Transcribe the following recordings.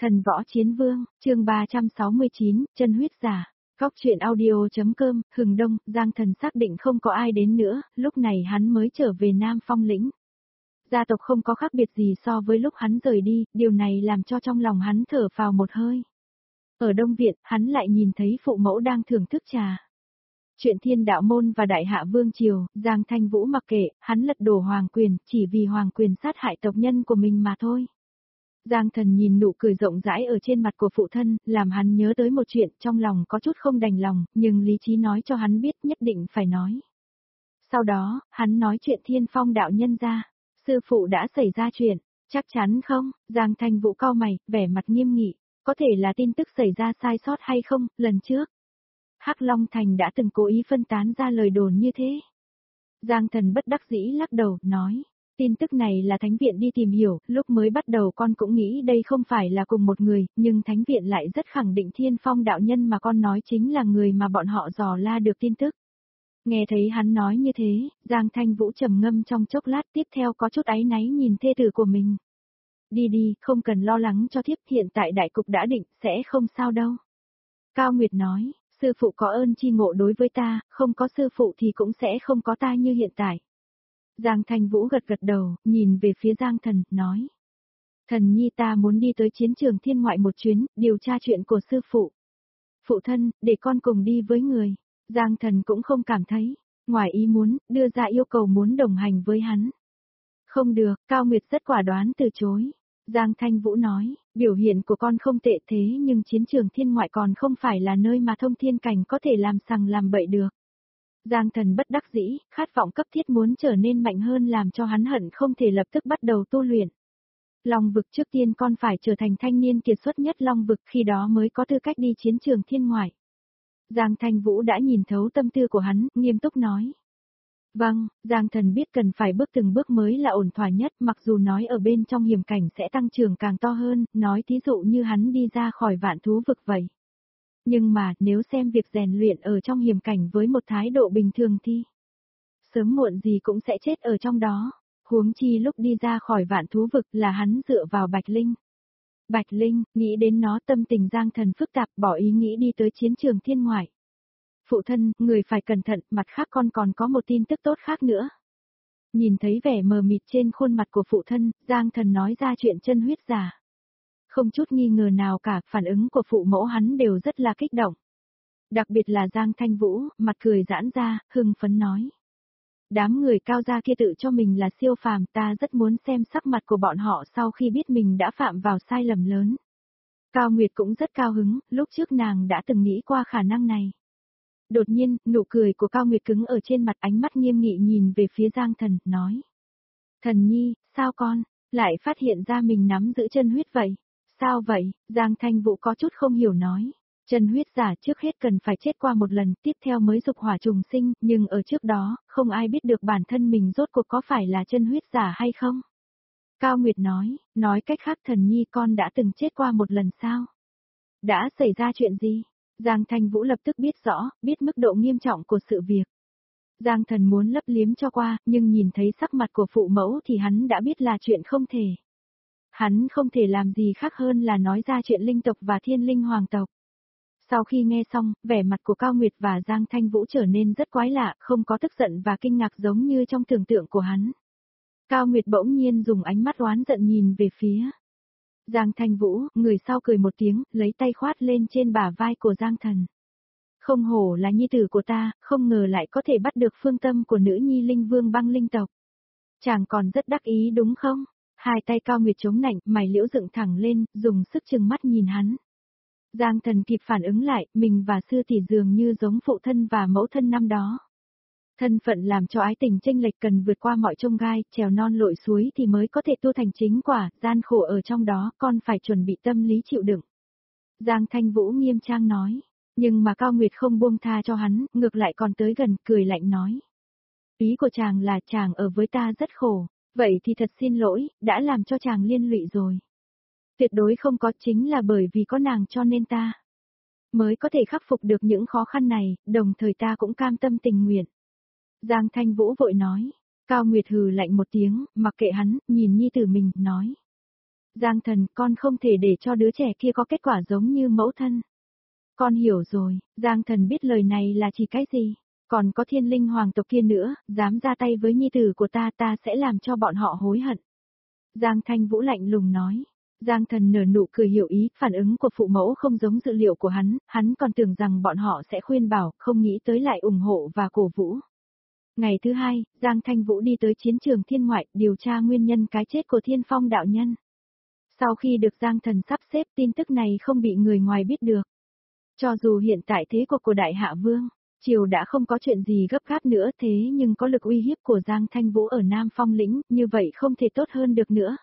Thần võ chiến vương, chương 369, chân huyết giả. Góc truyện audio.com, Hừng Đông, Giang Thần xác định không có ai đến nữa, lúc này hắn mới trở về Nam Phong lĩnh. Gia tộc không có khác biệt gì so với lúc hắn rời đi, điều này làm cho trong lòng hắn thở phào một hơi. Ở Đông Viện, hắn lại nhìn thấy phụ mẫu đang thưởng thức trà. Chuyện Thiên Đạo Môn và Đại Hạ Vương Triều, Giang Thanh Vũ mặc kệ, hắn lật đổ hoàng quyền, chỉ vì hoàng quyền sát hại tộc nhân của mình mà thôi. Giang Thần nhìn nụ cười rộng rãi ở trên mặt của phụ thân, làm hắn nhớ tới một chuyện, trong lòng có chút không đành lòng, nhưng lý trí nói cho hắn biết nhất định phải nói. Sau đó, hắn nói chuyện Thiên Phong đạo nhân ra. Sư phụ đã xảy ra chuyện, chắc chắn không? Giang Thanh Vũ cau mày, vẻ mặt nghiêm nghị, có thể là tin tức xảy ra sai sót hay không, lần trước. Hắc Long Thành đã từng cố ý phân tán ra lời đồn như thế. Giang Thần bất đắc dĩ lắc đầu, nói. Tin tức này là Thánh Viện đi tìm hiểu, lúc mới bắt đầu con cũng nghĩ đây không phải là cùng một người, nhưng Thánh Viện lại rất khẳng định Thiên Phong đạo nhân mà con nói chính là người mà bọn họ dò la được tin tức. Nghe thấy hắn nói như thế, Giang Thanh Vũ trầm ngâm trong chốc lát, tiếp theo có chút áy náy nhìn thê tử của mình. Đi đi, không cần lo lắng cho thiếp, hiện tại đại cục đã định, sẽ không sao đâu. Cao Nguyệt nói, sư phụ có ơn chi ngộ đối với ta, không có sư phụ thì cũng sẽ không có ta như hiện tại. Giang Thanh Vũ gật gật đầu, nhìn về phía Giang Thần, nói. Thần nhi ta muốn đi tới chiến trường thiên ngoại một chuyến, điều tra chuyện của sư phụ. Phụ thân, để con cùng đi với người. Giang Thần cũng không cảm thấy, ngoài ý muốn, đưa ra yêu cầu muốn đồng hành với hắn. Không được, Cao Nguyệt rất quả đoán từ chối. Giang Thanh Vũ nói, biểu hiện của con không tệ thế nhưng chiến trường thiên ngoại còn không phải là nơi mà thông thiên cảnh có thể làm sằng làm bậy được. Giang Thần bất đắc dĩ, khát vọng cấp thiết muốn trở nên mạnh hơn làm cho hắn hận không thể lập tức bắt đầu tu luyện. Long vực trước tiên con phải trở thành thanh niên kiệt xuất nhất Long vực, khi đó mới có tư cách đi chiến trường thiên ngoại. Giang Thanh Vũ đã nhìn thấu tâm tư của hắn, nghiêm túc nói. Vâng, Giang Thần biết cần phải bước từng bước mới là ổn thỏa nhất, mặc dù nói ở bên trong hiểm cảnh sẽ tăng trưởng càng to hơn, nói thí dụ như hắn đi ra khỏi vạn thú vực vậy. Nhưng mà, nếu xem việc rèn luyện ở trong hiểm cảnh với một thái độ bình thường thì sớm muộn gì cũng sẽ chết ở trong đó, huống chi lúc đi ra khỏi vạn thú vực là hắn dựa vào Bạch Linh. Bạch Linh, nghĩ đến nó tâm tình Giang Thần phức tạp, bỏ ý nghĩ đi tới chiến trường thiên ngoại. Phụ thân, người phải cẩn thận, mặt khác con còn có một tin tức tốt khác nữa. Nhìn thấy vẻ mờ mịt trên khuôn mặt của phụ thân, Giang Thần nói ra chuyện chân huyết giả. Không chút nghi ngờ nào cả, phản ứng của phụ mẫu hắn đều rất là kích động. Đặc biệt là Giang Thanh Vũ, mặt cười giãn ra, hưng phấn nói. Đám người cao gia kia tự cho mình là siêu phàm, ta rất muốn xem sắc mặt của bọn họ sau khi biết mình đã phạm vào sai lầm lớn. Cao Nguyệt cũng rất cao hứng, lúc trước nàng đã từng nghĩ qua khả năng này. Đột nhiên, nụ cười của Cao Nguyệt cứng ở trên mặt, ánh mắt nghiêm nghị nhìn về phía Giang Thần, nói. Thần nhi, sao con, lại phát hiện ra mình nắm giữ chân huyết vậy? Sao vậy? Giang Thanh Vũ có chút không hiểu nói. Chân huyết giả trước hết cần phải chết qua một lần, tiếp theo mới dục hỏa trùng sinh, nhưng ở trước đó, không ai biết được bản thân mình rốt cuộc có phải là chân huyết giả hay không? Cao Nguyệt nói cách khác thần nhi con đã từng chết qua một lần sao? Đã xảy ra chuyện gì? Giang Thanh Vũ lập tức biết rõ, biết mức độ nghiêm trọng của sự việc. Giang Thần muốn lấp liếm cho qua, nhưng nhìn thấy sắc mặt của phụ mẫu thì hắn đã biết là chuyện không thể. Hắn không thể làm gì khác hơn là nói ra chuyện linh tộc và thiên linh hoàng tộc. Sau khi nghe xong, vẻ mặt của Cao Nguyệt và Giang Thanh Vũ trở nên rất quái lạ, không có tức giận và kinh ngạc giống như trong tưởng tượng của hắn. Cao Nguyệt bỗng nhiên dùng ánh mắt oán giận nhìn về phía Giang Thanh Vũ, người sau cười một tiếng, lấy tay khoát lên trên bả vai của Giang Thần. Không hổ là nhi tử của ta, không ngờ lại có thể bắt được phương tâm của nữ nhi linh vương băng linh tộc. Chàng còn rất đắc ý đúng không? Hai tay Cao Nguyệt chống nạnh, mày liễu dựng thẳng lên, dùng sức chừng mắt nhìn hắn. Giang Thần kịp phản ứng lại, mình và sư tỷ dường như giống phụ thân và mẫu thân năm đó. Thân phận làm cho ái tình chênh lệch cần vượt qua mọi chông gai, trèo non lội suối thì mới có thể tu thành chính quả, gian khổ ở trong đó, con phải chuẩn bị tâm lý chịu đựng. Giang Thanh Vũ nghiêm trang nói, nhưng mà Cao Nguyệt không buông tha cho hắn, ngược lại còn tới gần, cười lạnh nói. Ý của chàng là chàng ở với ta rất khổ, vậy thì thật xin lỗi, đã làm cho chàng liên lụy rồi. Tuyệt đối không có, chính là bởi vì có nàng cho nên ta mới có thể khắc phục được những khó khăn này, đồng thời ta cũng cam tâm tình nguyện. Giang Thanh Vũ vội nói. Cao Nguyệt hừ lạnh một tiếng, mặc kệ hắn, nhìn nhi tử mình, nói. Giang Thần, con không thể để cho đứa trẻ kia có kết quả giống như mẫu thân. Con hiểu rồi, Giang Thần biết lời này là chỉ cái gì. Còn có thiên linh hoàng tộc kia nữa, dám ra tay với nhi tử của ta sẽ làm cho bọn họ hối hận. Giang Thanh Vũ lạnh lùng nói. Giang Thần nở nụ cười hiểu ý, phản ứng của phụ mẫu không giống dự liệu của hắn còn tưởng rằng bọn họ sẽ khuyên bảo, không nghĩ tới lại ủng hộ và cổ vũ. Ngày thứ hai, Giang Thanh Vũ đi tới chiến trường thiên ngoại, điều tra nguyên nhân cái chết của Thiên Phong đạo nhân. Sau khi được Giang Thần sắp xếp, tin tức này không bị người ngoài biết được. Cho dù hiện tại thế cuộc của Đại Hạ Vương, triều đã không có chuyện gì gấp gáp nữa, thế nhưng có lực uy hiếp của Giang Thanh Vũ ở Nam Phong lĩnh, như vậy không thể tốt hơn được nữa.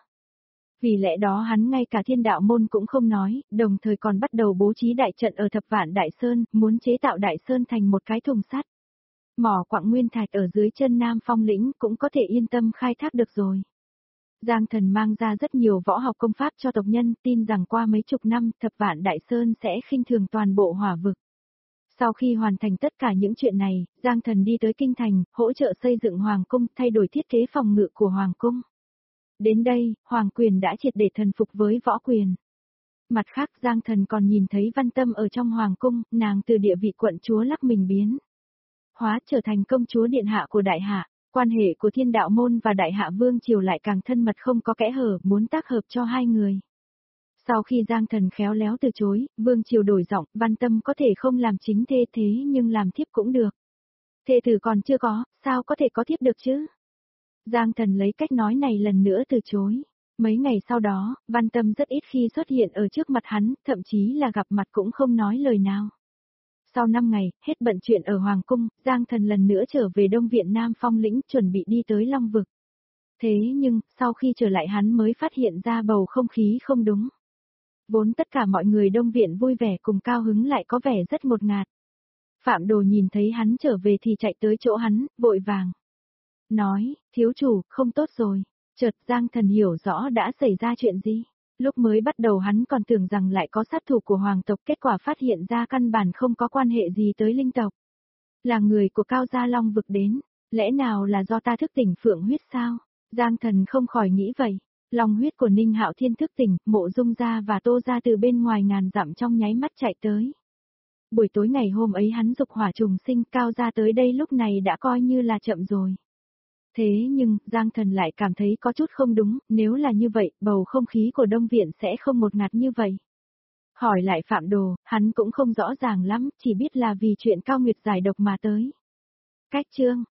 Vì lẽ đó hắn ngay cả Thiên Đạo môn cũng không nói, đồng thời còn bắt đầu bố trí đại trận ở Thập Vạn Đại Sơn, muốn chế tạo Đại Sơn thành một cái thùng sắt. Mỏ quặng nguyên thạch ở dưới chân Nam Phong lĩnh cũng có thể yên tâm khai thác được rồi. Giang Thần mang ra rất nhiều võ học công pháp cho tộc nhân, tin rằng qua mấy chục năm, Thập Vạn Đại Sơn sẽ khinh thường toàn bộ hỏa vực. Sau khi hoàn thành tất cả những chuyện này, Giang Thần đi tới Kinh Thành, hỗ trợ xây dựng Hoàng cung, thay đổi thiết kế phòng ngự của Hoàng cung. Đến đây, Hoàng quyền đã triệt để thần phục với võ quyền. Mặt khác, Giang Thần còn nhìn thấy Văn Tâm ở trong Hoàng cung, nàng từ địa vị quận chúa lắc mình biến hóa trở thành công chúa điện hạ của Đại Hạ. Quan hệ của Thiên Đạo môn và Đại Hạ Vương triều lại càng thân mật không có kẽ hở, muốn tác hợp cho hai người. Sau khi Giang Thần khéo léo từ chối, Vương triều đổi giọng, Văn Tâm có thể không làm chính thê thế nhưng làm thiếp cũng được. Thê tử còn chưa có, sao có thể có thiếp được chứ? Giang Thần lấy cách nói này lần nữa từ chối. Mấy ngày sau đó, Văn Tâm rất ít khi xuất hiện ở trước mặt hắn, thậm chí là gặp mặt cũng không nói lời nào. Sau 5 ngày, hết bận chuyện ở Hoàng cung, Giang Thần lần nữa trở về Đông Viện Nam Phong lĩnh, chuẩn bị đi tới Long Vực. Thế nhưng, sau khi trở lại hắn mới phát hiện ra bầu không khí không đúng. Vốn tất cả mọi người Đông Viện vui vẻ cùng cao hứng lại có vẻ rất ngột ngạt. Phạm Đồ nhìn thấy hắn trở về thì chạy tới chỗ hắn, vội vàng. Nói, thiếu chủ, không tốt rồi. Chợt Giang Thần hiểu rõ đã xảy ra chuyện gì. Lúc mới bắt đầu hắn còn tưởng rằng lại có sát thủ của hoàng tộc, kết quả phát hiện ra căn bản không có quan hệ gì tới linh tộc. Là người của Cao Gia Long vực đến, lẽ nào là do ta thức tỉnh phượng huyết sao? Giang Thần không khỏi nghĩ vậy. Long huyết của Ninh Hạo Thiên thức tỉnh, Mộ Dung gia và Tô gia từ bên ngoài ngàn dặm trong nháy mắt chạy tới. Buổi tối ngày hôm ấy hắn dục hỏa trùng sinh, Cao Gia tới đây lúc này đã coi như là chậm rồi. Thế nhưng, Giang Thần lại cảm thấy có chút không đúng, nếu là như vậy, bầu không khí của Đông Viện sẽ không một ngạt như vậy. Hỏi lại Phạm Đồ, hắn cũng không rõ ràng lắm, chỉ biết là vì chuyện Cao Nguyệt giải độc mà tới. Cách chương